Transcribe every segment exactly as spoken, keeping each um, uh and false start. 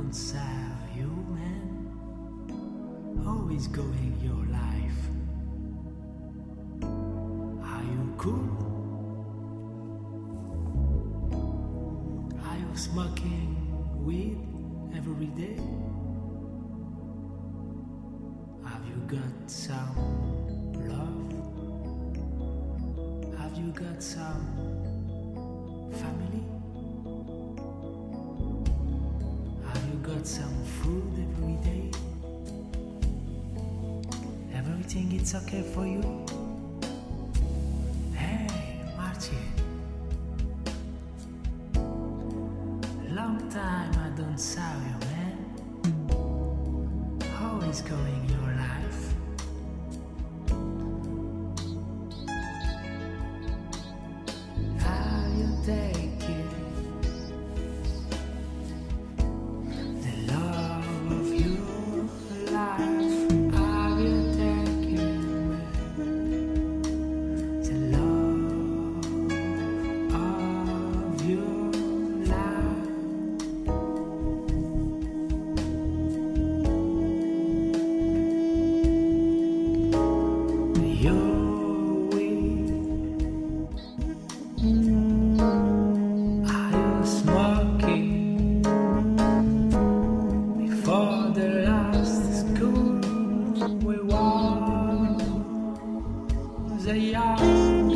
don't serve you, man. How is going your life? Are you cool? Are you smoking weed every day? Have you got some love? Have you got some family? Have you got some food every day? Everything is okay for you? Hey, Martin. Long time I don't saw you, man. How is going your life? Have you taken the love of your life? Have you taken the love of your life? Your way. Are you smoking before the last school we was a young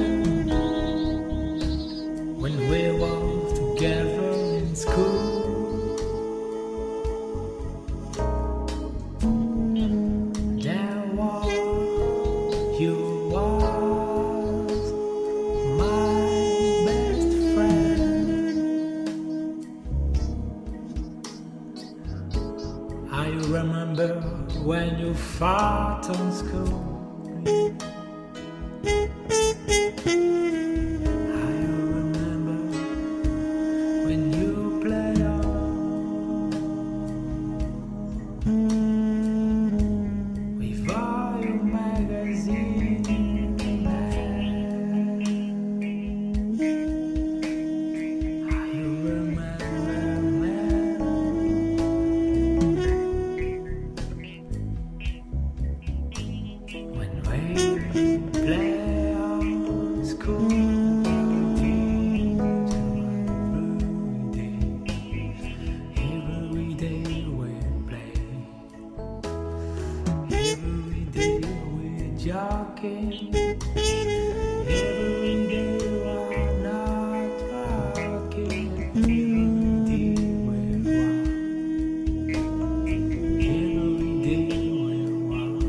when we were together in school? There was you was my best friend. I remember when you fought on school. I remember when you played on with all your magazine. I remember, man, when we play on school. Every day we play. Every day we jogging. Every day we're not walking. Every day we walk. Every day we walk.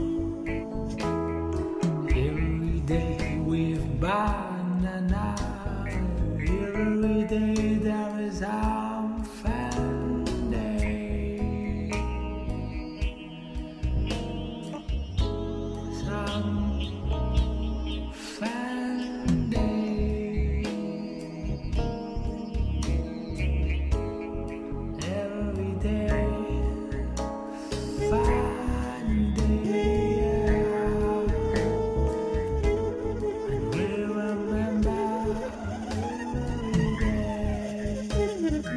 Every day with banana. Every day there is some fun day. Some fun day. Every day fun day. And we remember every day.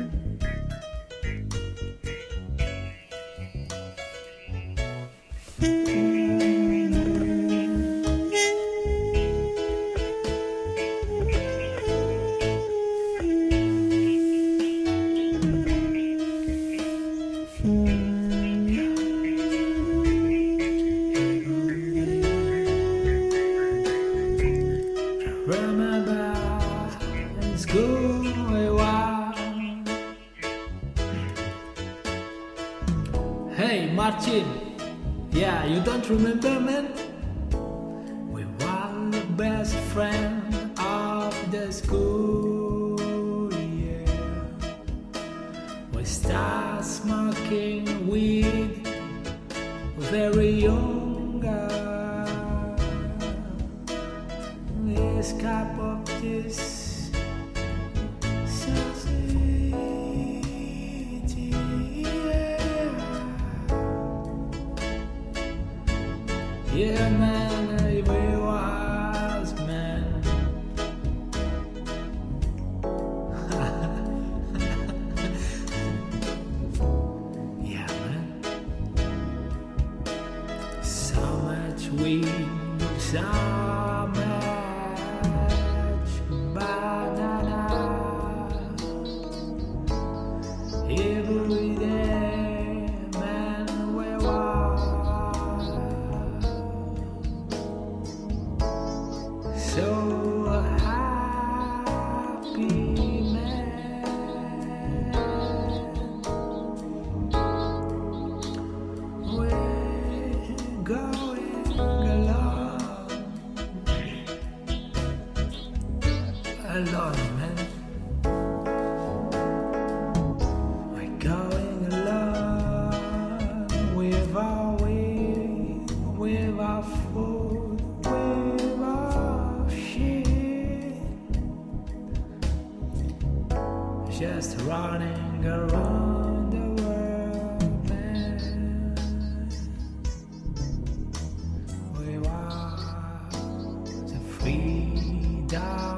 Remember in school we were. Hey Martin, yeah, you don't remember, man? We were the best friend of the school, yeah. We start smoking weed very young, girl. This cup of this society, yeah. Yeah, man, we was, man. sweet so much banana every day, man, we walk so happy, man. We're going along, alone, man. We're going along with our way, with our food, with our shit, just running around the world, man. We want the freedom.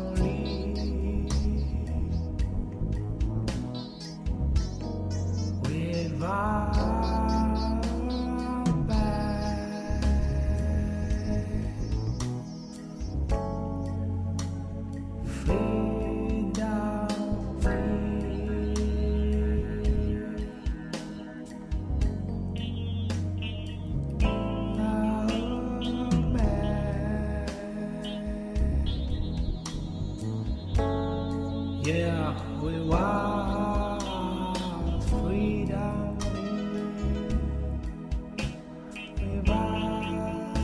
With our back, freedom, yeah, we want freedom. We want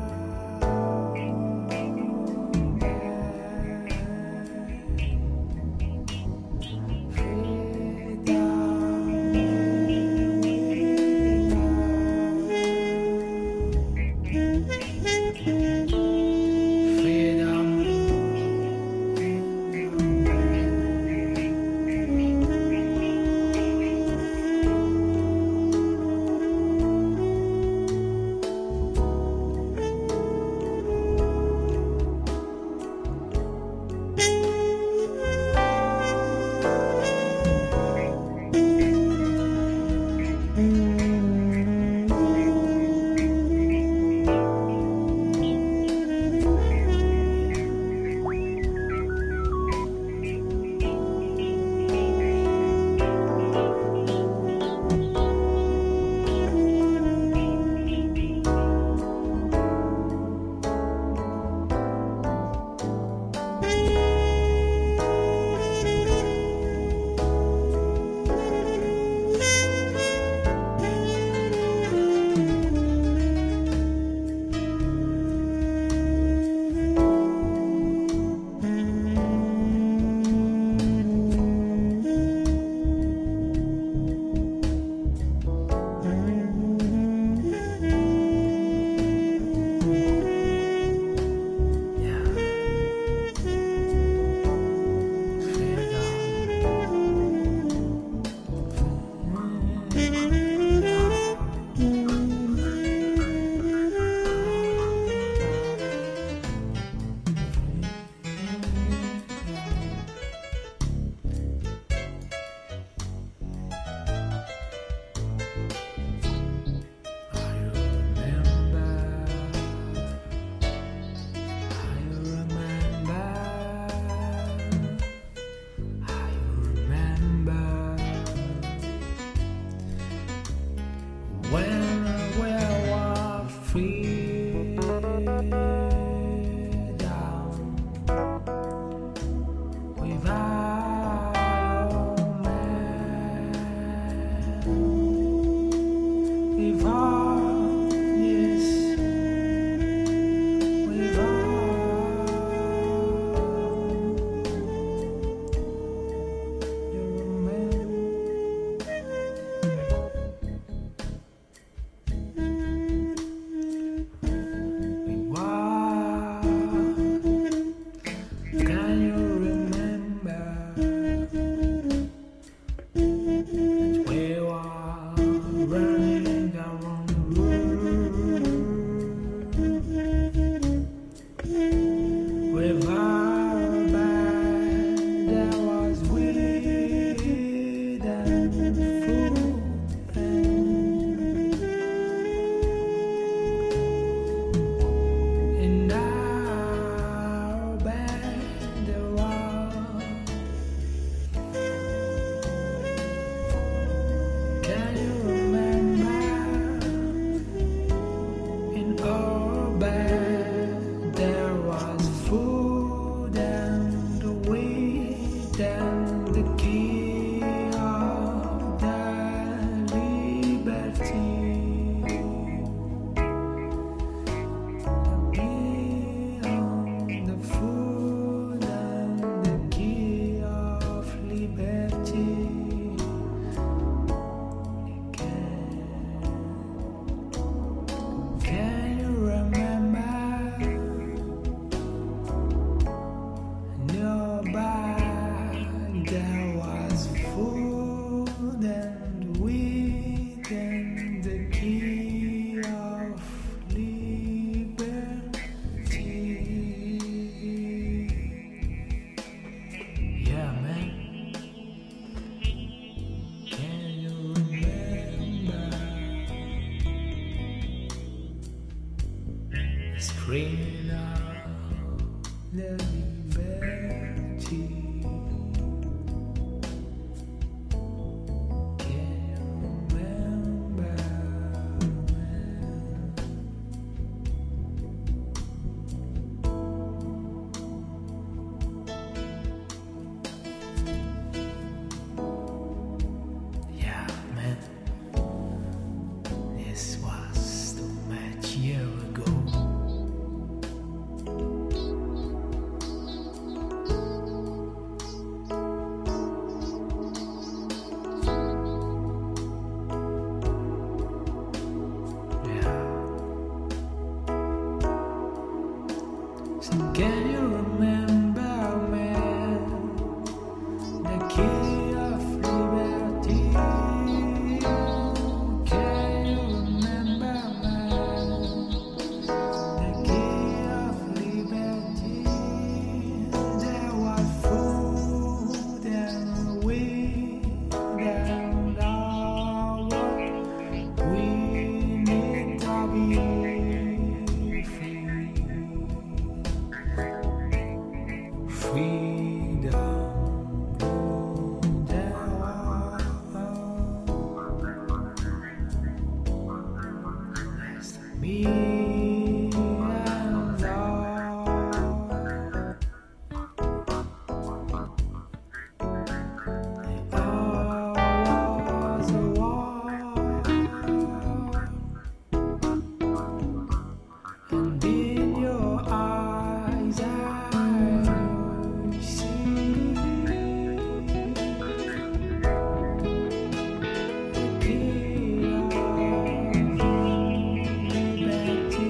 when we were free down without man, without yes, without your man. Can you remember that we were running around the world with our band? There was weed and food and freedom, liberty. Can you remember Yeah, man. This was too much year ago. So can you remember, man, the key of liberty? Can you remember, man, the key of liberty? There was food and weed and all what we need to be free. Freedom, there was me and all. All was a war, and in your eyes I see the key of liberty,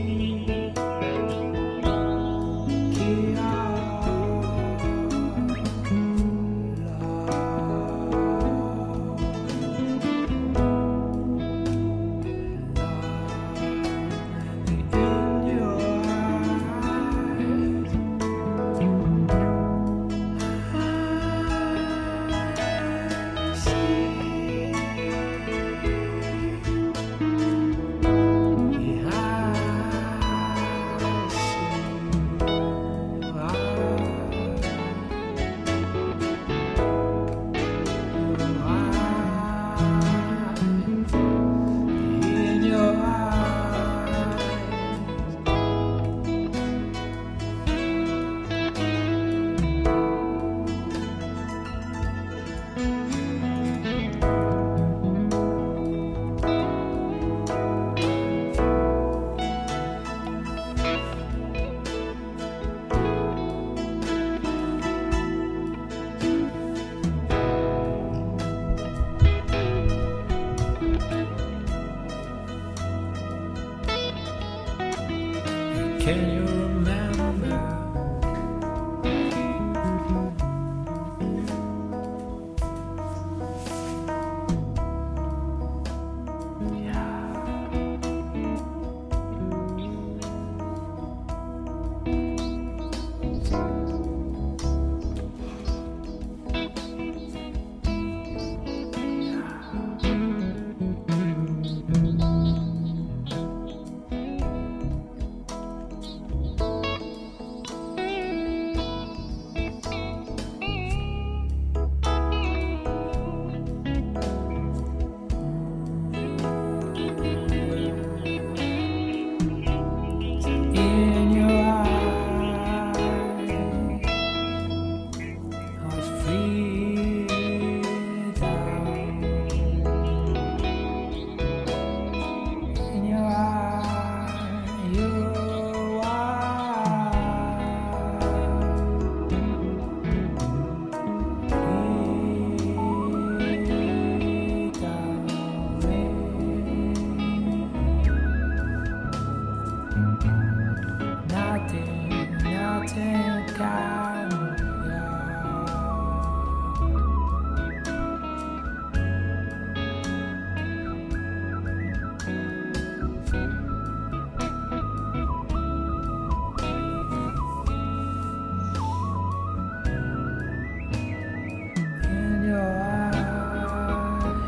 key of Can you remember? In your eyes, I was freedom. In your eyes, you nothing, nothing can in your eyes,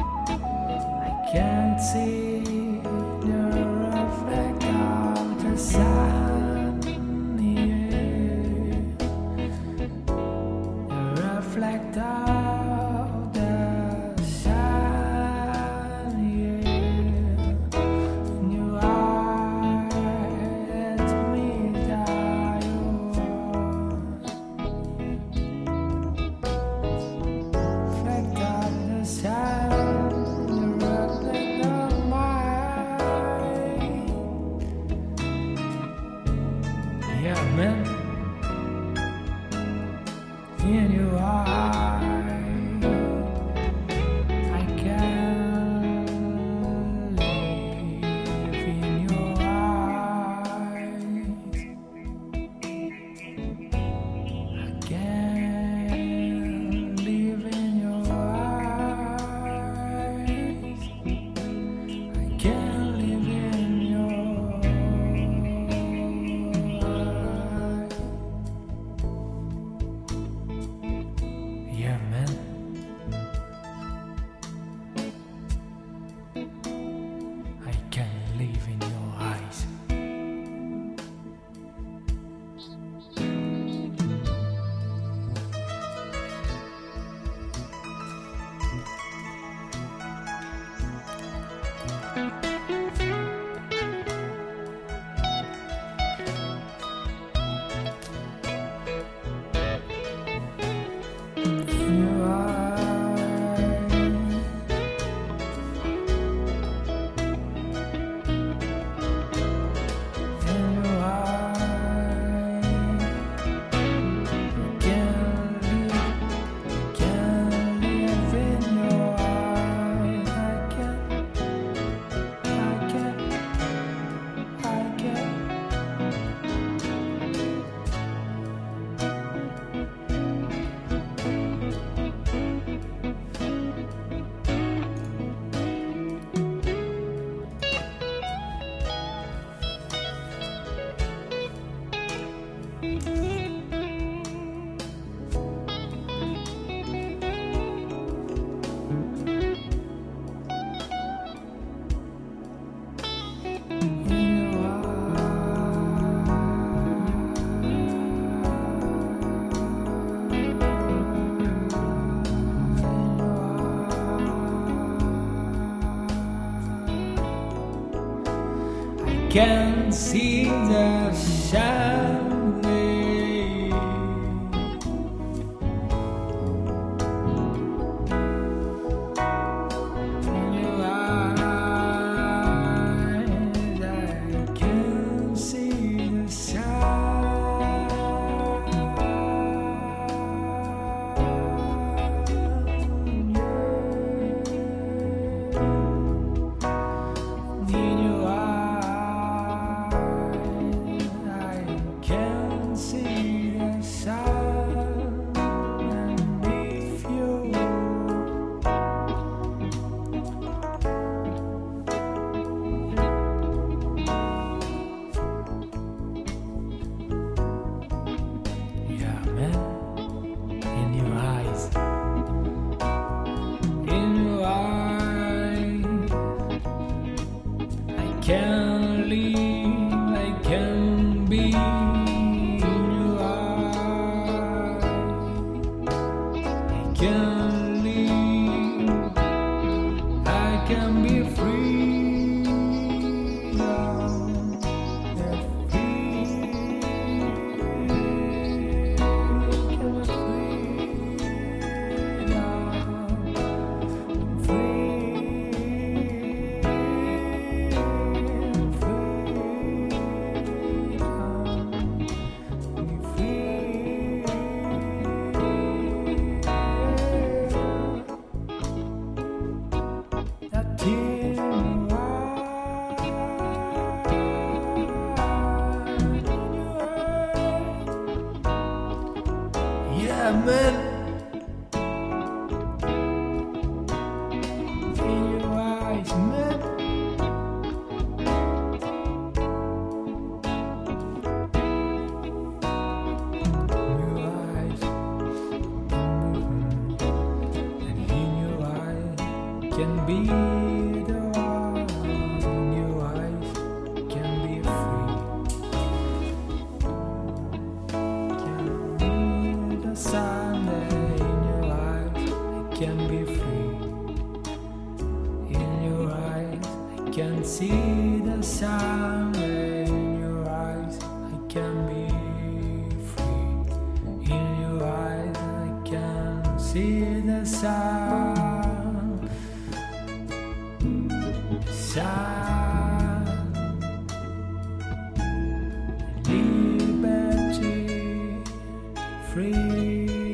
I can't see the reflect of the sun. sun, yeah. Reflect of the sun, yeah. In your eyes, let me die yours. Reflect of the sun, reflect of mine. Yeah, man. In your eyes, I can live in your eyes. I can live in your eyes. I can live in your eyes. Yeah, man. I can live in your eyes. In your eyes, in your eyes, I can live, can live in your eyes. I can, I can, I can. In your I can see the shining. In your eyes, I can see the shine. In your eyes, I can see the sun. And if you yeah, man. In your eyes, in your eyes, I can live, I can be. In your eyes, I can live, I can be free. Yeah, free. Can be free. Yeah, man. In your eyes, man. In your eyes, and in your eyes can be the one. In your eyes can be free. free. In your eyes I can see the sun. In your eyes I can be free. In your eyes I can see the sun. Sun. Liberty. Free.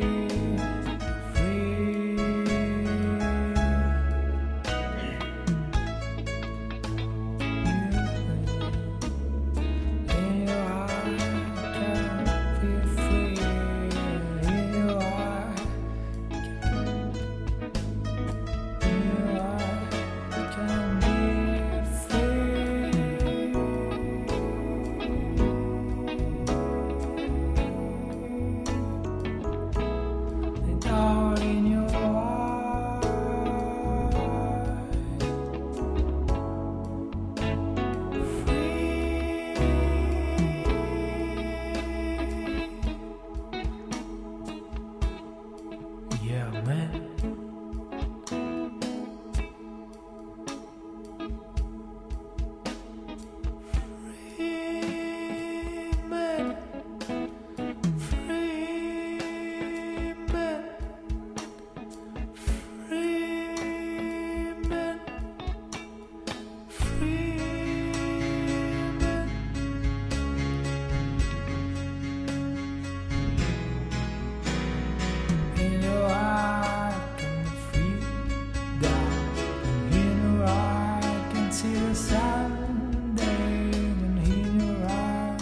Yeah, man. Free man. Free man. Free man. Free man. In your eye I can feel that. In your eye I can see the Sunday. And in your eye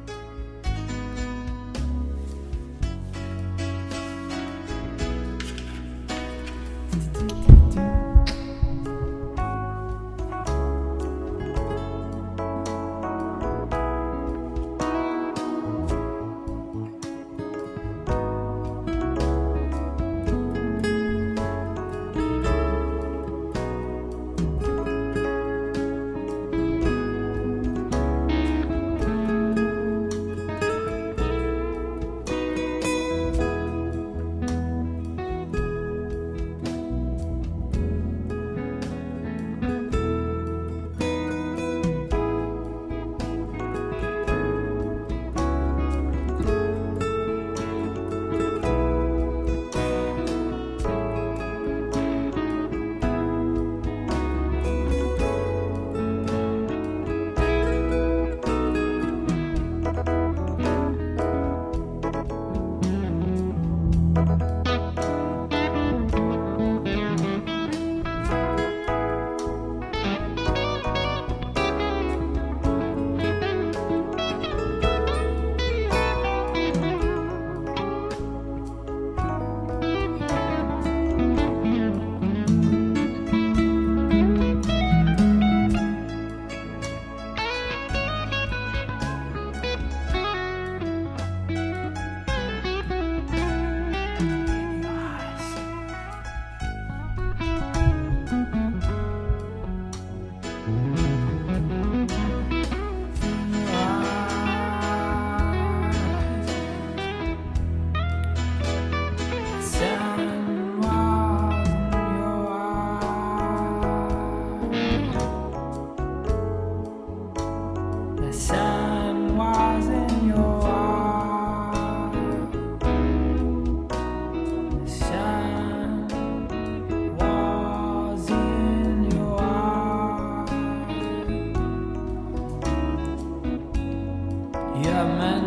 Yeah, man.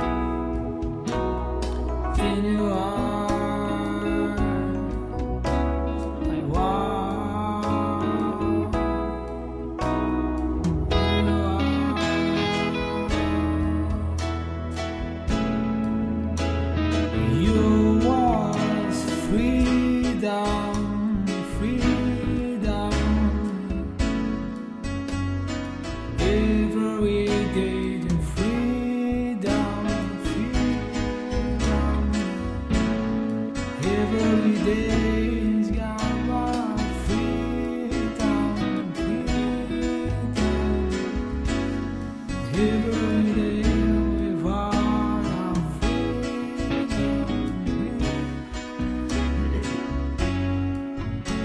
In your eyes, I walk. In your eyes, you was freedom, freedom. Every day. Every day's got more freedom, freedom. Every day we've all our freedom.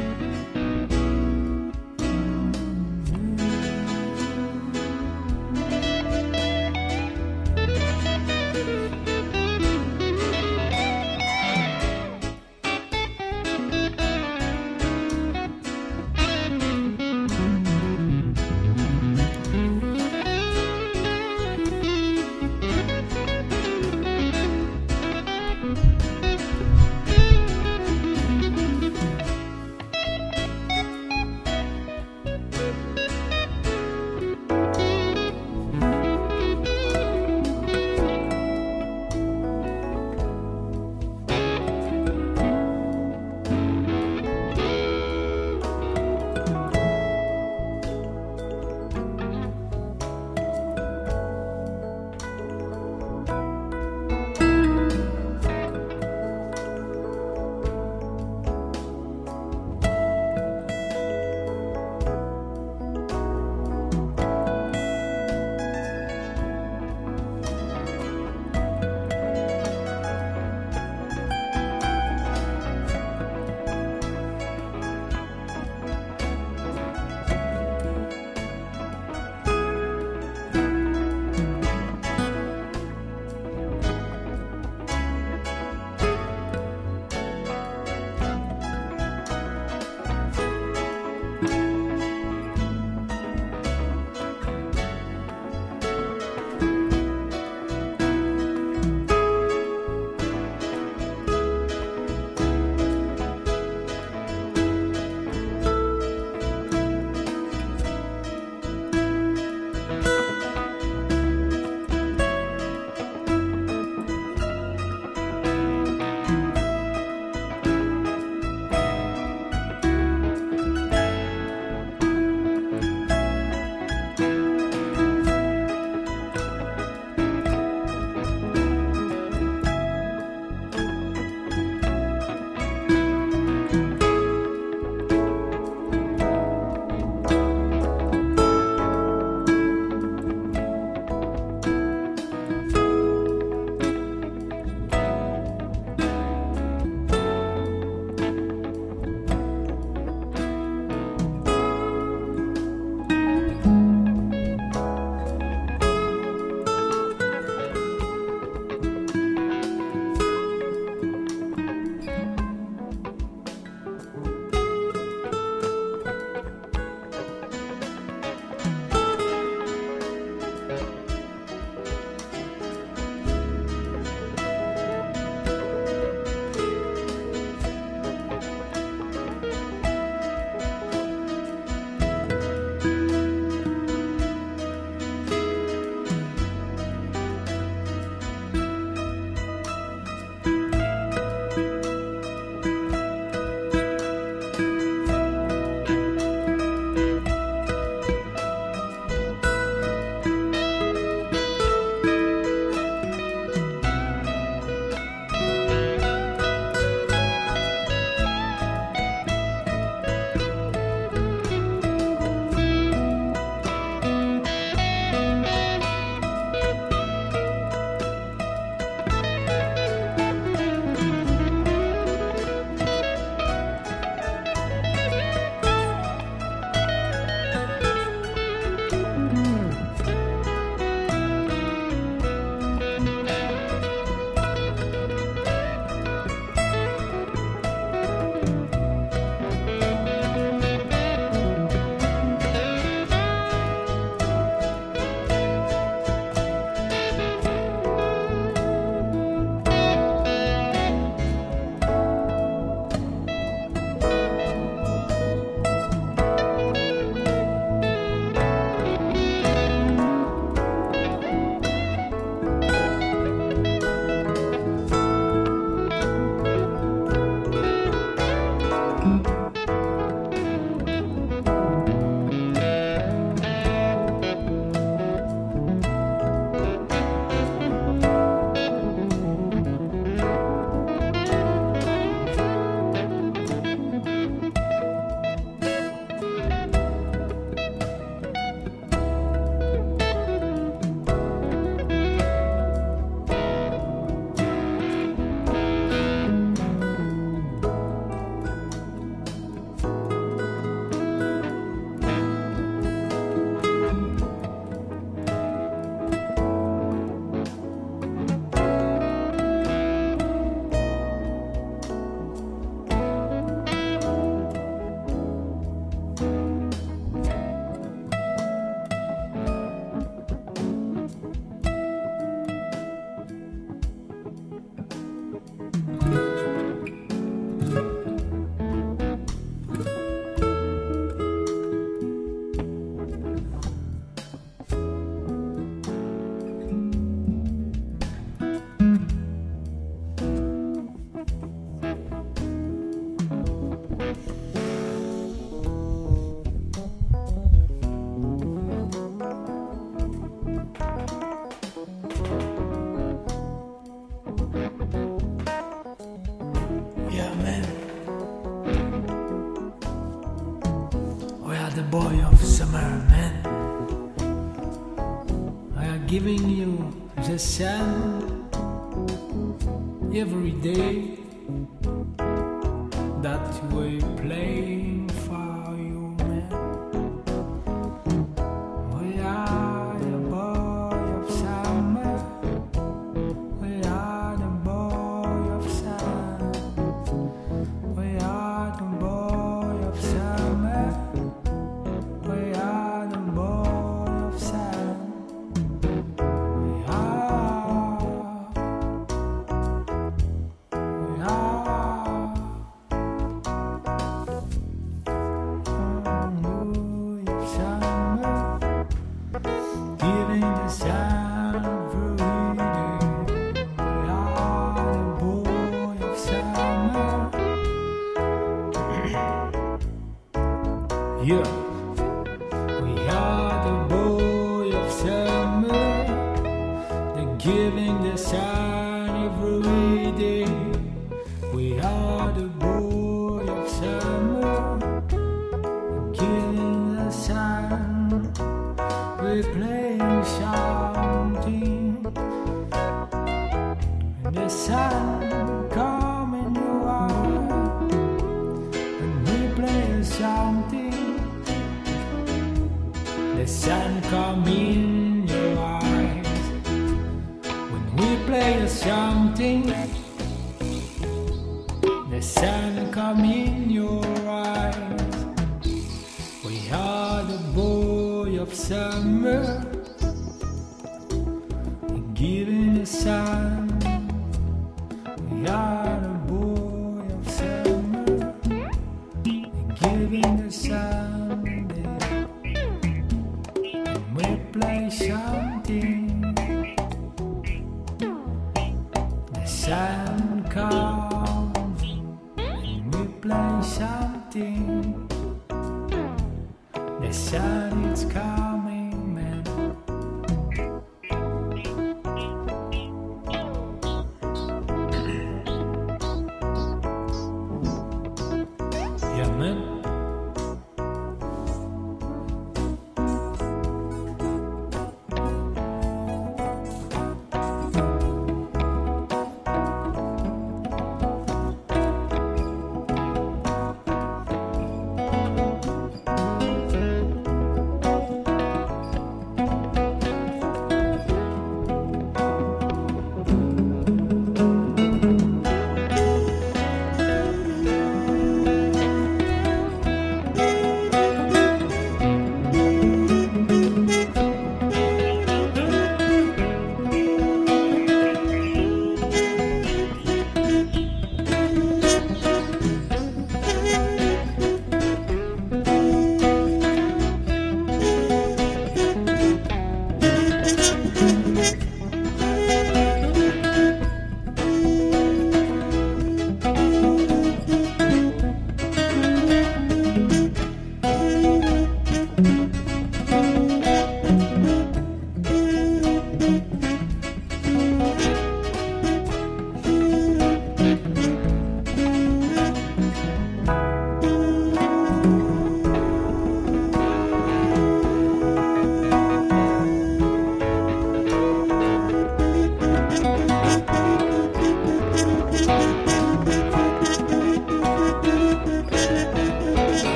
the boy of summer, man. I am giving you the sun every day that we're playing for you, man. We are the boy of summer. We are the boy of sun. We are the boy of summer. We are the boy of sun. We are. We are. Boy of summer, giving the sun every day. We are the boy of summer. Yeah. We are the boy of summer, the giving the sun every day. We are the boy of summer, giving the sun. We're playing something, and the sun come in your eye, and we play something. The sun come in your eyes when we play something. The sun come in your eyes. We are the boy of summer, giving the sun. We are the boy of summer, giving the sun. We play something. The sun comes and we play something. The sun is coming.